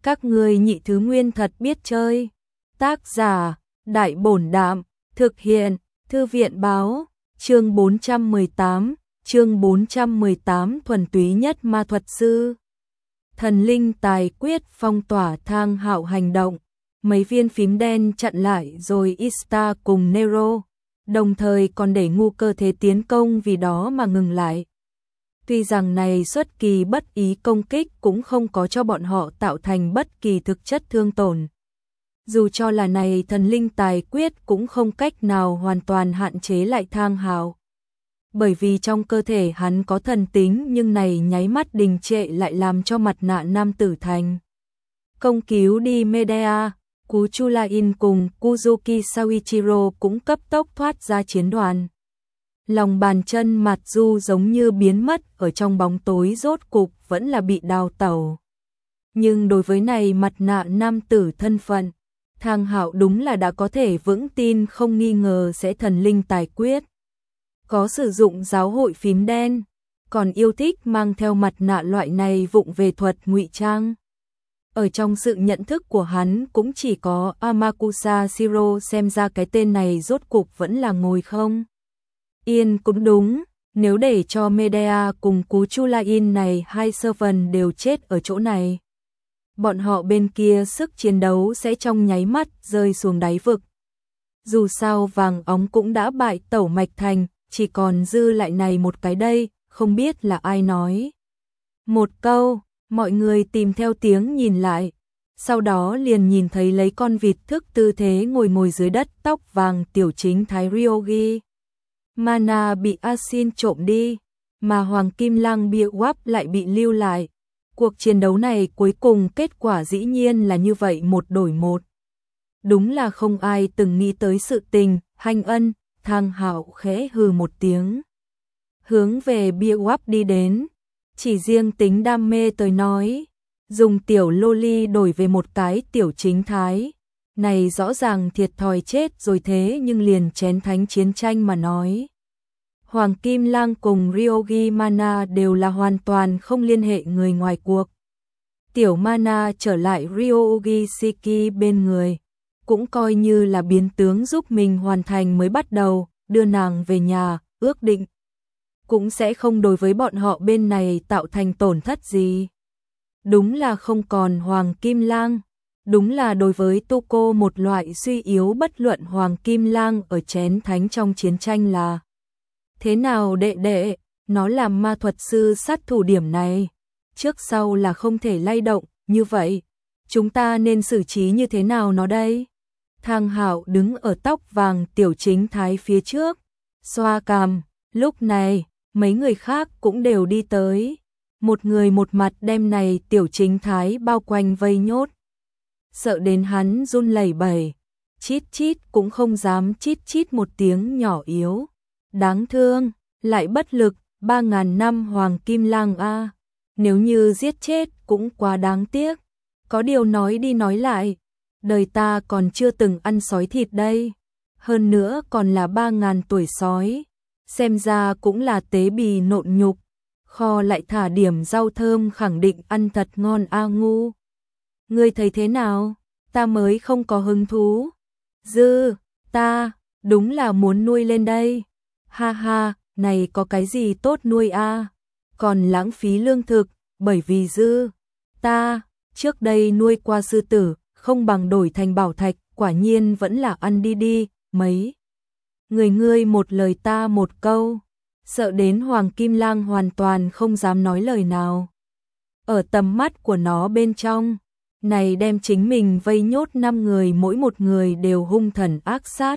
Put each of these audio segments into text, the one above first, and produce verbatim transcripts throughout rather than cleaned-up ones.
Các ngươi nhị thứ nguyên thật biết chơi. Tác giả, Đại Bổn Đạm, thực hiện, Thư viện Báo, chương bốn trăm mười tám, chương bốn trăm mười tám thuần túy nhất ma thuật sư. Thần linh tài quyết phong tỏa Thang Hạo hành động, mấy viên phím đen chặn lại rồi Ista cùng Nero, đồng thời còn để ngu cơ thế tiến công vì đó mà ngừng lại. Tuy rằng này xuất kỳ bất ý công kích cũng không có cho bọn họ tạo thành bất kỳ thực chất thương tổn. Dù cho là này thần linh tài quyết cũng không cách nào hoàn toàn hạn chế lại Thang Hạo. Bởi vì trong cơ thể hắn có thần tính nhưng này nháy mắt đình trệ lại làm cho mặt nạ nam tử thành công cứu đi Medea, Cú Chulain cùng Kuzuki Saichiro cũng cấp tốc thoát ra chiến đoàn. Lòng bàn chân Mặt Du giống như biến mất ở trong bóng tối, rốt cục vẫn là bị đào tẩu. Nhưng đối với này mặt nạ nam tử thân phận, Thang Hạo đúng là đã có thể vững tin không nghi ngờ sẽ thần linh tài quyết. Có sử dụng giáo hội phím đen, còn yêu thích mang theo mặt nạ loại này vụng về thuật ngụy trang. Ở trong sự nhận thức của hắn cũng chỉ có Amakusa Shiro, xem ra cái tên này rốt cục vẫn là ngồi không yên. Cũng đúng, nếu để cho Medea cùng Cú Chulain này hai servant đều chết ở chỗ này, bọn họ bên kia sức chiến đấu sẽ trong nháy mắt rơi xuống đáy vực. Dù sao vàng óng cũng đã bại tẩu mạch thành, chỉ còn dư lại này một cái đây, không biết là ai nói một câu. Mọi người tìm theo tiếng nhìn lại, sau đó liền nhìn thấy lấy con vịt thức tư thế ngồi ngồi dưới đất tóc vàng tiểu chính thái Ryogi Mana bị Asin trộm đi, mà Hoàng Kim Lang bịa wap lại bị lưu lại. Cuộc chiến đấu này cuối cùng kết quả dĩ nhiên là như vậy, một đổi một. Đúng là không ai từng nghĩ tới sự tình. Hành Ân, Thang Hạo khẽ hừ một tiếng, hướng về bịa wap đi đến. Chỉ riêng tính đam mê tới nói, dùng tiểu loli đổi về một cái tiểu chính thái, này rõ ràng thiệt thòi chết rồi. Thế nhưng liền chén thánh chiến tranh mà nói, Hoàng Kim Lang cùng Ryogi Mana đều là hoàn toàn không liên hệ người ngoài cuộc. Tiểu Mana trở lại Ryogi Shiki bên người, cũng coi như là biến tướng giúp mình hoàn thành mới bắt đầu, đưa nàng về nhà, ước định cũng sẽ không đối với bọn họ bên này tạo thành tổn thất gì. Đúng là không còn Hoàng Kim Lang, đúng là đối với Tuko một loại suy yếu. Bất luận Hoàng Kim Lang ở chén thánh trong chiến tranh là thế nào đệ đệ, nó làm ma thuật sư sát thủ điểm này trước sau là không thể lay động, như vậy chúng ta nên xử trí như thế nào nó đây? Thang Hạo đứng ở tóc vàng tiểu chính thái phía trước, xoa cằm. Lúc này mấy người khác cũng đều đi tới, một người một mặt đem này tiểu chính thái bao quanh vây nhốt, sợ đến hắn run lẩy bẩy, chít chít cũng không dám chít chít một tiếng nhỏ yếu. Đáng thương, lại bất lực, ba ngàn năm Hoàng Kim Lang a, nếu như giết chết cũng quá đáng tiếc. Có điều nói đi nói lại, đời ta còn chưa từng ăn sói thịt đây, hơn nữa còn là ba ngàn tuổi sói. Xem ra cũng là tế bì nộn nhục, kho lại thả điểm rau thơm, khẳng định ăn thật ngon a. Ngu, ngươi thấy thế nào? Ta mới không có hứng thú. Dư, ta đúng là muốn nuôi lên đây. Ha ha, này có cái gì tốt nuôi a? Còn lãng phí lương thực, bởi vì dư, ta trước đây nuôi qua sư tử, không bằng đổi thành bảo thạch, quả nhiên vẫn là ăn đi đi. Mấy người ngươi một lời ta một câu, sợ đến Hoàng Kim Lang hoàn toàn không dám nói lời nào. Ở tầm mắt của nó bên trong, này đem chính mình vây nhốt năm người, mỗi một người đều hung thần ác sát,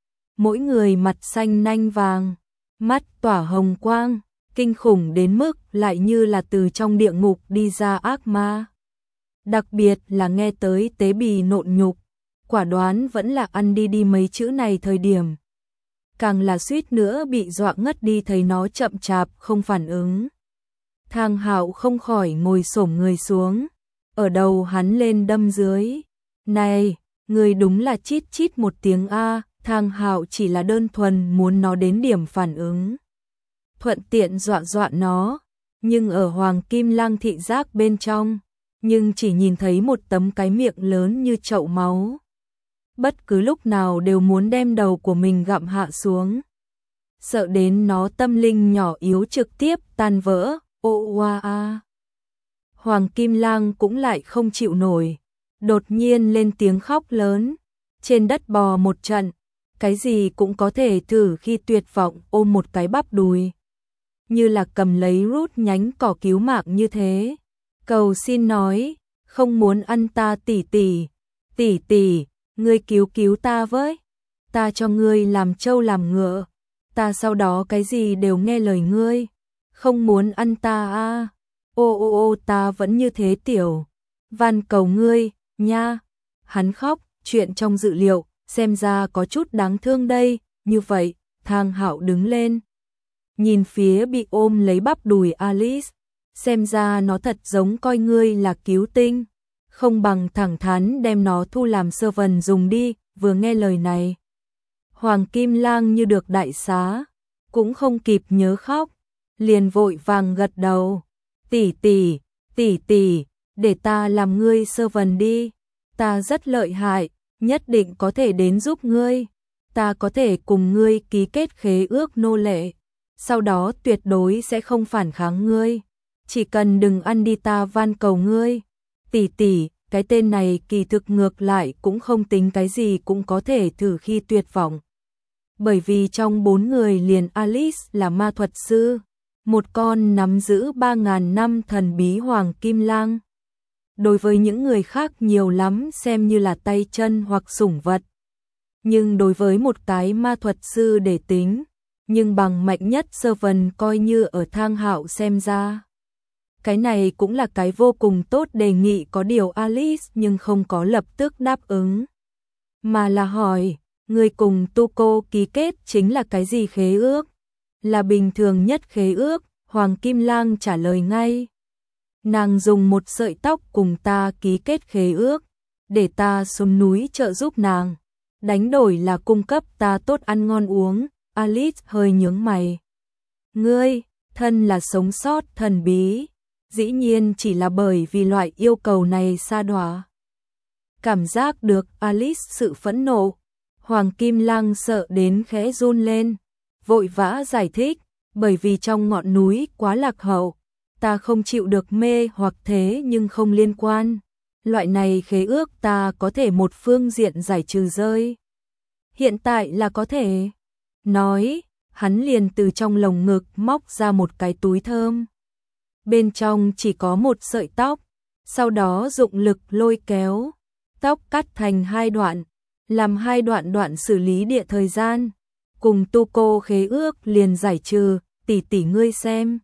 mỗi người mặt xanh nanh vàng, mắt tỏa hồng quang, kinh khủng đến mức lại như là từ trong địa ngục đi ra ác ma. Đặc biệt là nghe tới tế bì nộn nhục, quả đoán vẫn là ăn đi đi mấy chữ này thời điểm, càng là suýt nữa bị dọa ngất đi. Thấy nó chậm chạp không phản ứng, Thang Hạo không khỏi ngồi xổm người xuống, ở đầu hắn lên đâm dưới. Này, người đúng là chít chít một tiếng a. Thang Hạo chỉ là đơn thuần muốn nó đến điểm phản ứng, thuận tiện dọa dọa nó, nhưng ở Hoàng Kim Lang thị giác bên trong, nhưng chỉ nhìn thấy một tấm cái miệng lớn như chậu máu. Bất cứ lúc nào đều muốn đem đầu của mình gặm hạ xuống. Sợ đến nó tâm linh nhỏ yếu trực tiếp tan vỡ, ô oa a. Hoàng Kim Lang cũng lại không chịu nổi, đột nhiên lên tiếng khóc lớn, trên đất bò một trận, cái gì cũng có thể thử khi tuyệt vọng ôm một cái bắp đùi. Như là cầm lấy rút nhánh cỏ cứu mạng như thế. Cầu xin nói, không muốn ăn ta tỷ tỷ, tỷ tỷ, ngươi cứu cứu ta với, ta cho ngươi làm trâu làm ngựa, ta sau đó cái gì đều nghe lời ngươi, không muốn ăn ta a. Ô ô ô ta vẫn như thế tiểu, van cầu ngươi, nha. Hắn khóc, chuyện trong dự liệu, xem ra có chút đáng thương đây, như vậy, Thang Hạo đứng lên. Nhìn phía bị ôm lấy bắp đùi Alice, xem ra nó thật giống coi ngươi là cứu tinh, không bằng thẳng thắn đem nó thu làm servant dùng đi, vừa nghe lời này. Hoàng Kim Lang như được đại xá, cũng không kịp nhớ khóc, liền vội vàng gật đầu. Tỷ tỷ, tỷ tỷ, để ta làm ngươi servant đi, ta rất lợi hại, nhất định có thể đến giúp ngươi, ta có thể cùng ngươi ký kết khế ước nô lệ, sau đó tuyệt đối sẽ không phản kháng ngươi, chỉ cần đừng ăn đi ta van cầu ngươi. Tỷ tỷ, cái tên này kỳ thực ngược lại cũng không tính cái gì cũng có thể thử khi tuyệt vọng. Bởi vì trong bốn người liền Alice là ma thuật sư, một con nắm giữ ba ngàn năm thần bí Hoàng Kim Lang. Đối với những người khác nhiều lắm xem như là tay chân hoặc sủng vật. Nhưng đối với một cái ma thuật sư để tính, nhưng bằng mạnh nhất servant coi như ở Thang Hạo xem ra. Cái này cũng là cái vô cùng tốt đề nghị, có điều Alice nhưng không có lập tức đáp ứng. Mà là hỏi, người cùng Tuco ký kết chính là cái gì khế ước? Là bình thường nhất khế ước, Hoàng Kim Lang trả lời ngay. Nàng dùng một sợi tóc cùng ta ký kết khế ước, để ta xuống núi trợ giúp nàng. Đánh đổi là cung cấp ta tốt ăn ngon uống. Alice hơi nhướng mày. Ngươi, thân là sống sót thần bí, dĩ nhiên chỉ là bởi vì loại yêu cầu này sa đọa. Cảm giác được Alice sự phẫn nộ, Hoàng Kim Lang sợ đến khẽ run lên, vội vã giải thích, bởi vì trong ngọn núi quá lạc hậu, ta không chịu được mê hoặc thế nhưng không liên quan. Loại này khế ước ta có thể một phương diện giải trừ rơi. Hiện tại là có thể. Nói, hắn liền từ trong lồng ngực móc ra một cái túi thơm. Bên trong chỉ có một sợi tóc, sau đó dụng lực lôi kéo, tóc cắt thành hai đoạn, làm hai đoạn đoạn xử lý địa thời gian. Cùng Tuco khế ước liền giải trừ, tỷ tỷ ngươi xem.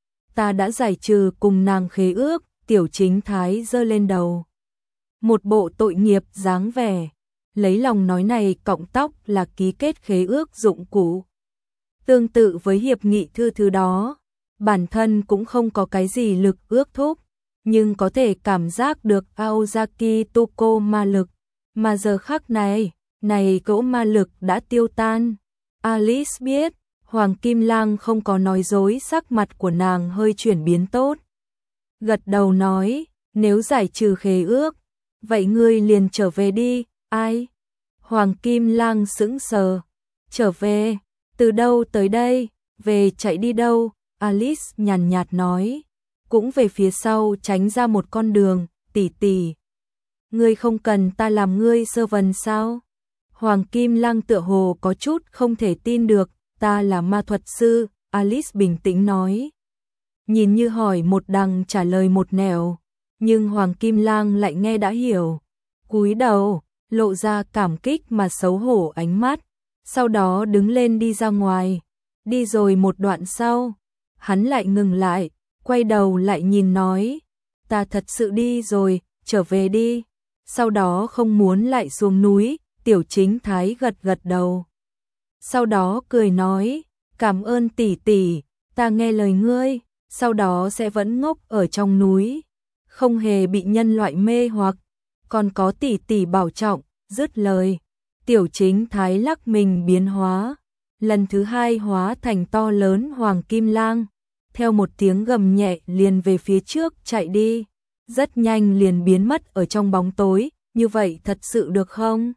Ta đã giải trừ cùng nàng khế ước, Tiểu Chính Thái giơ lên đầu. Một bộ tội nghiệp dáng vẻ, lấy lòng nói này cọng tóc là ký kết khế ước dụng cụ. Tương tự với hiệp nghị thư thứ đó, bản thân cũng không có cái gì lực ước thúc, nhưng có thể cảm giác được Aozaki Tuco ma lực, mà giờ khắc này, này cỗ ma lực đã tiêu tan. Alice biết, Hoàng Kim Lang không có nói dối, sắc mặt của nàng hơi chuyển biến tốt. Gật đầu nói, nếu giải trừ khế ước, vậy ngươi liền trở về đi. Ai? Hoàng Kim Lang sững sờ. Trở về? Từ đâu tới đây? Về chạy đi đâu? Alice nhàn nhạt nói. Cũng về phía sau tránh ra một con đường. Tỷ tỷ, ngươi không cần ta làm ngươi servant sao? Hoàng Kim Lang tựa hồ có chút không thể tin được. Ta là ma thuật sư, Alice bình tĩnh nói. Nhìn như hỏi một đằng trả lời một nẻo, nhưng Hoàng Kim Lang lại nghe đã hiểu. Cúi đầu, lộ ra cảm kích mà xấu hổ ánh mắt, sau đó đứng lên đi ra ngoài. Đi rồi một đoạn sau, hắn lại ngừng lại, quay đầu lại nhìn nói, ta thật sự đi rồi, trở về đi. Sau đó không muốn lại xuống núi. Tiểu Chính Thái gật gật đầu. Sau đó cười nói, cảm ơn tỷ tỷ, ta nghe lời ngươi, sau đó sẽ vẫn ngốc ở trong núi, không hề bị nhân loại mê hoặc, còn có tỷ tỷ bảo trọng. Dứt lời, Tiểu Chính Thái lắc mình biến hóa, lần thứ hai hóa thành to lớn Hoàng Kim Lang, theo một tiếng gầm nhẹ liền về phía trước chạy đi. rất nhanh liền biến mất ở trong bóng tối, như vậy thật sự được không?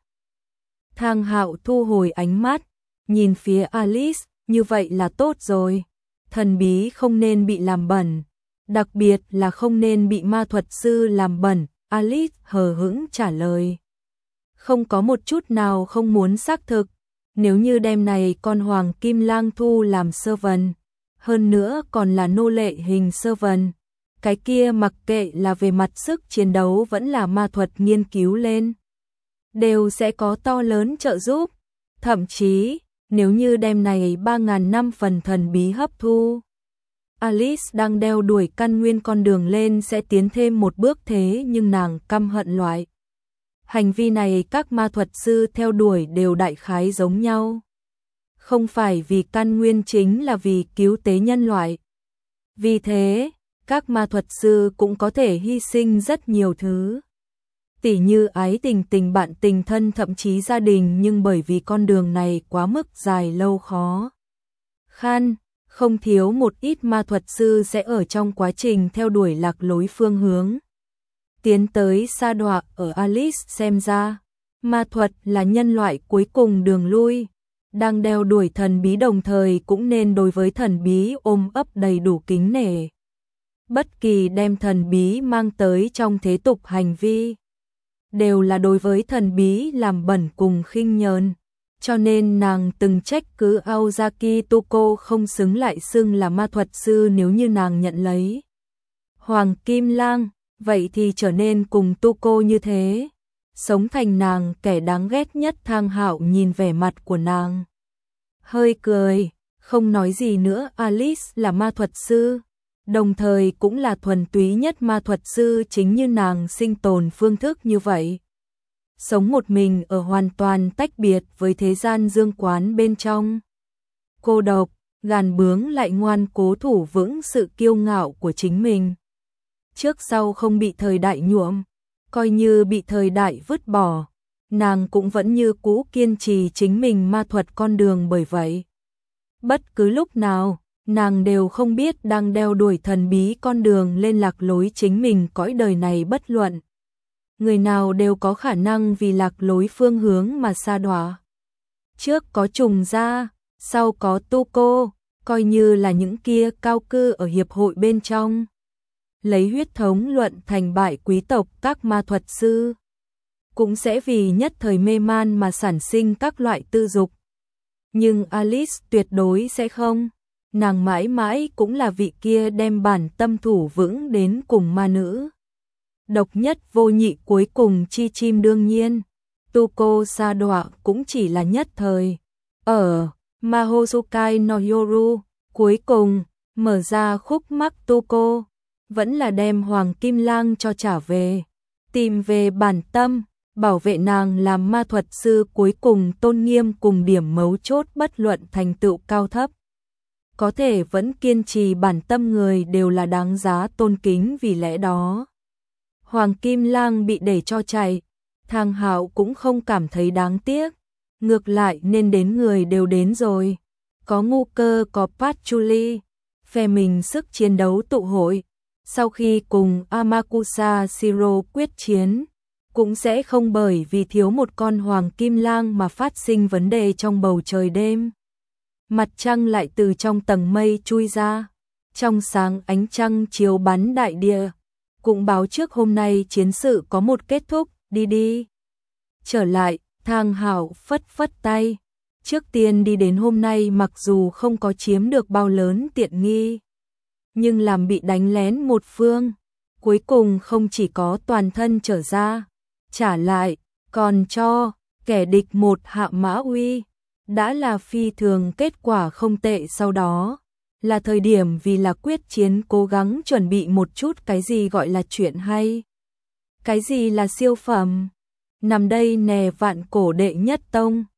Thang Hạo thu hồi ánh mắt, nhìn phía Alice, như vậy là tốt rồi. Thần bí không nên bị làm bẩn, đặc biệt là không nên bị ma thuật sư làm bẩn, Alice hờ hững trả lời. Không có một chút nào không muốn xác thực, nếu như đêm này con Hoàng Kim Lang thu làm servant, hơn nữa còn là nô lệ hình servant, cái kia mặc kệ là về mặt sức chiến đấu vẫn là ma thuật nghiên cứu lên, đều sẽ có to lớn trợ giúp, thậm chí, nếu như đêm này ba ngàn năm phần thần bí hấp thu, Alice đang đeo đuổi căn nguyên con đường lên sẽ tiến thêm một bước, thế nhưng nàng căm hận loại hành vi này các ma thuật sư theo đuổi đều đại khái giống nhau. Không phải vì căn nguyên, chính là vì cứu tế nhân loại. Vì thế, các ma thuật sư cũng có thể hy sinh rất nhiều thứ. Tỉ như ái tình, tình bạn, tình thân, thậm chí gia đình, nhưng bởi vì con đường này quá mức dài lâu khó khăn, không thiếu một ít ma thuật sư sẽ ở trong quá trình theo đuổi lạc lối phương hướng. Tiến tới sa đọa. Ở Alice xem ra, ma thuật là nhân loại cuối cùng đường lui, đang đeo đuổi thần bí đồng thời cũng nên đối với thần bí ôm ấp đầy đủ kính nể. Bất kỳ đem thần bí mang tới trong thế tục hành vi, đều là đối với thần bí làm bẩn cùng khinh nhờn, cho nên nàng từng trách cứ Aozaki Tuko không xứng lại xưng là ma thuật sư. Nếu như nàng nhận lấy Hoàng Kim Lang, vậy thì trở nên cùng Tuko như thế, sống thành nàng kẻ đáng ghét nhất. Thang Hạo nhìn vẻ mặt của nàng, hơi cười, không nói gì nữa. Alice là ma thuật sư, đồng thời cũng là thuần túy nhất ma thuật sư, chính như nàng sinh tồn phương thức như vậy. Sống một mình ở hoàn toàn tách biệt với thế gian dương quán bên trong. Cô độc, gàn bướng lại ngoan cố thủ vững sự kiêu ngạo của chính mình. Trước sau không bị thời đại nhuộm, coi như bị thời đại vứt bỏ, nàng cũng vẫn như cũ kiên trì chính mình ma thuật con đường. Bởi vậy, bất cứ lúc nào, nàng đều không biết đang đeo đuổi thần bí con đường lên lạc lối chính mình. Cõi đời này bất luận người nào đều có khả năng vì lạc lối phương hướng mà sa đọa. Trước có Trùng Gia, sau có Tuko, coi như là những kia cao cư ở hiệp hội bên trong, lấy huyết thống luận thành bại quý tộc, các ma thuật sư cũng sẽ vì nhất thời mê man mà sản sinh các loại tư dục. Nhưng Alice tuyệt đối sẽ không, nàng mãi mãi cũng là vị kia đem bản tâm thủ vững đến cùng ma nữ. Độc nhất vô nhị cuối cùng chi chim. Đương nhiên, Tuko sa đọa cũng chỉ là nhất thời. Ở Mahosukai no Yoru, cuối cùng, mở ra khúc mắc Tuko, vẫn là đem Hoàng Kim Lang cho trả về, tìm về bản tâm, bảo vệ nàng làm ma thuật sư cuối cùng tôn nghiêm cùng điểm mấu chốt. Bất luận thành tựu cao thấp, có thể vẫn kiên trì bản tâm người đều là đáng giá tôn kính. Vì lẽ đó, Hoàng Kim Lang bị để cho chạy, Thang Hạo cũng không cảm thấy đáng tiếc, ngược lại nên đến người đều đến rồi. Có Ngu Cơ, có Patchouli, phe mình sức chiến đấu tụ hội, sau khi cùng Amakusa Shiro quyết chiến, cũng sẽ không bởi vì thiếu một con Hoàng Kim Lang mà phát sinh vấn đề. Trong bầu trời đêm, mặt trăng lại từ trong tầng mây chui ra, trong sáng ánh trăng chiếu bắn đại địa, cũng báo trước hôm nay chiến sự có một kết thúc. Đi đi. Trở lại, Thang Hạo phất phất tay. Trước tiên đi đến hôm nay mặc dù không có chiếm được bao lớn tiện nghi, nhưng làm bị đánh lén một phương, cuối cùng không chỉ có toàn thân trở ra, trả lại, còn cho kẻ địch một hạ mã uy, đã là phi thường kết quả không tệ. Sau đó, là thời điểm vì là quyết chiến cố gắng chuẩn bị một chút cái gì gọi là chuyện hay, cái gì là siêu phẩm. Nằm đây nè, vạn cổ đệ nhất tông.